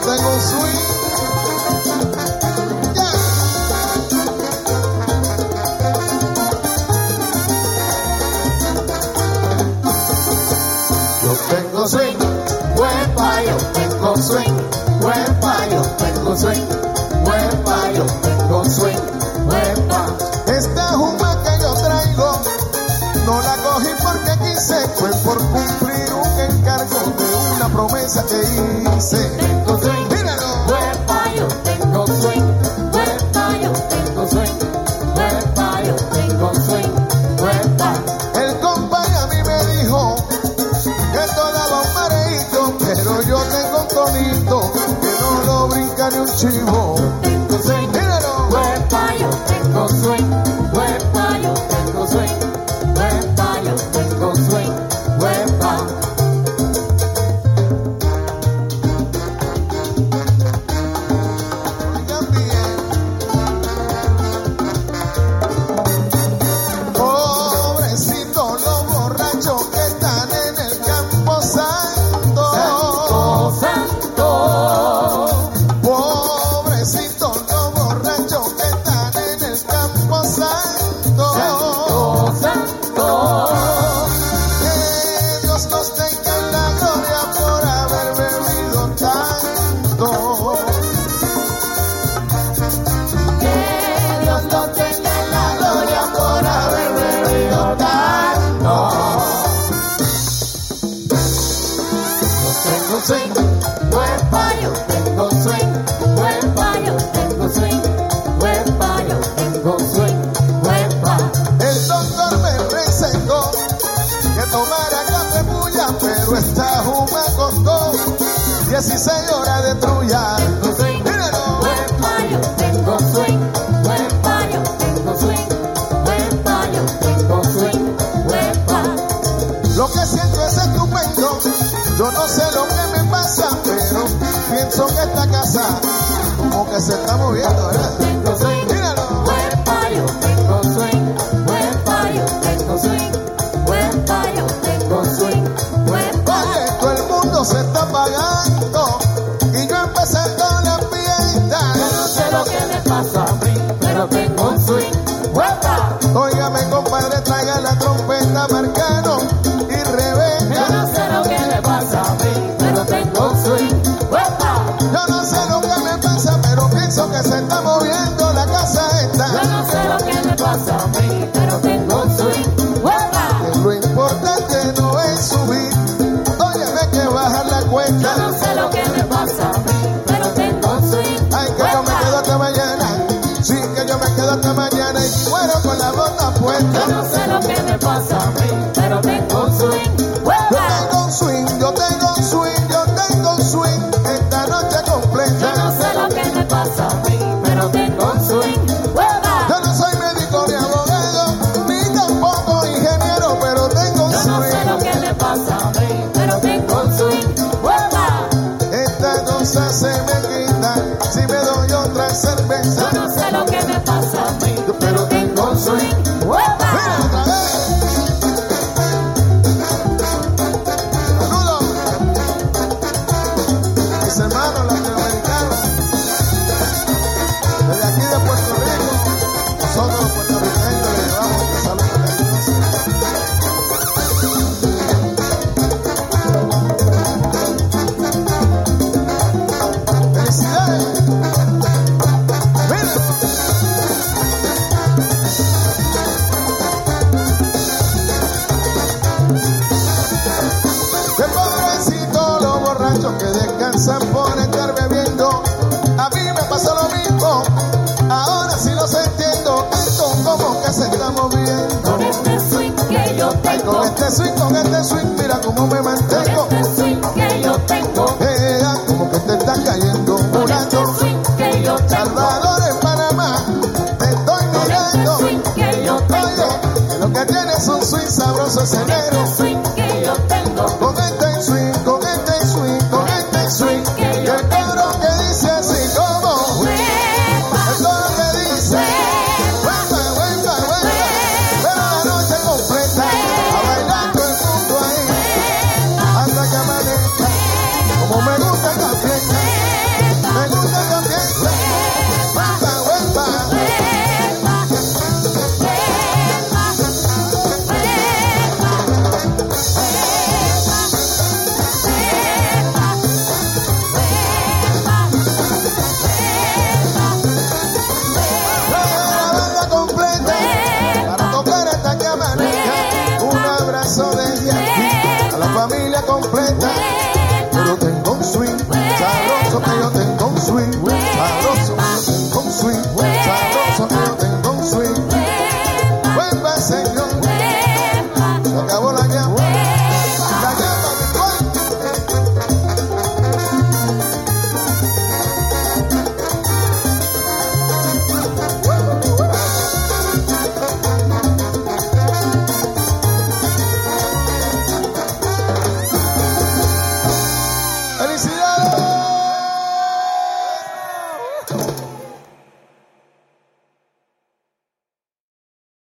tengo un swing. Yeah. Yo tengo swing, huepa, yo tengo swing, huepa, yo tengo swing, huepa, yo tengo swing, huepa. Esta juma que yo traigo, no la cogí porque quise, fue por cumplir un encargo de una promesa que hice. Tengo swing, míralo. Huepa, yo tengo swing, huepa, yo tengo swing, huepa, yo tengo swing, huepa. El compa a mí me dijo que todo daba un mareíto, pero yo tengo un tonito que no lo brinca ni un chivo. Tengo swing, Míralo. huepa, yo tengo swing, huepa, yo tengo swing, huepa, yo tengo swing, huepa. Oigan bien. Pobrecitos los borrachos que están en el campo santo. Santo, santo, Pobrecitos los borrachos que están en el campo santo. santo, santo. Que Dios nos tenga en la gloria por haber bebido tanto. Que Dios lo tenga en la gloria por haber bebido tanto. Yo tengo swing, huepa, yo tengo swing, huepa, yo tengo swing, huepa, yo tengo swing, huepa. El doctor me recetó que tomara café puya, pero esta juma costó 16 horas de trulla. Tengo swing, Míralo. huepa, yo tengo swing, huepa, yo tengo swing, huepa, yo tengo swing, huepa. Lo que siento es estupendo. Yo no sé lo que me pasa, pero pienso que esta casa como que se está moviendo, ¿verdad? Tengo swing, Míralo. huepa, yo tengo swing, huepa, yo tengo swing, huepa, yo tengo swing, huepa. Oye, todo el mundo se está pagando y yo empezando la fiesta. Yo no sé lo que me pasa a mí, pero tengo un swing, huepa. Óigame, compadre, traiga la trompeta, Marcano y Yo Rebeca. no sé lo que me pasa a mí, pero tengo un swing, huepa. Yo no sé lo que me pasa, pero pienso que se está moviendo la casa esta. Yo no sé lo que me pasa a mí, pero tengo un swing, huepa. Lo importante no es subir, óyeme que bajar la Yo cuenta. no sé lo que me pasa a mí, pero tengo un swing, Ay, que yo me quedo hasta mañana, sí que yo me quedo hasta mañana y muero con la bota Yo puesta. no sé lo que me pasa a mí, pero tengo un swing, Yo huepa. tengo un swing, yo tengo un swing, yo tengo un swing, esta noche Yo completa. no sé lo que me pasa a mí, pero tengo un swing, huepa. Yo no soy médico ni abogado, ni tampoco ingeniero, pero tengo un Yo no sé lo swing. que me pasa a mí, pero tengo un swing, huepa. Esta cosa se me quita si me doy otra cerveza. Yo no sé lo que me pasa a mí, pero tengo un swing, Mira huepa. otra vez. Saludos. Mis hermanos latinoamericanos. Desde aquí de Puerto Rico, nosotros los puertorriqueños le llevamos este saludo cariñoso. Felicidades. Mira. Qué pobrecito los borrachos que descansan por estar bebiendo. A mí me pasó lo mismo, ahora sí los entiendo. Esto como que se está moviendo. Con este swing que yo Ay, tengo, con este swing, mira cómo me con mantengo. este swing que yo tengo, Como que te estás cayendo, con este volando. swing que yo tengo, Salvador en Panamá, te estoy con este mirando. swing que yo tengo, Oye, lo que tienes es un swing sabroso ese con negro. este swing que yo tengo, Con este swing, con este swing, con este swing. Y el coro que dice así como, huepa, el coro que dice, huepa. huepa, huepa, huepa. Pero la noche completa, a bailar todo el mundo ahí, hasta que amanezca. Como me gusta la fiesta, completa. Huepa, Yo lo tengo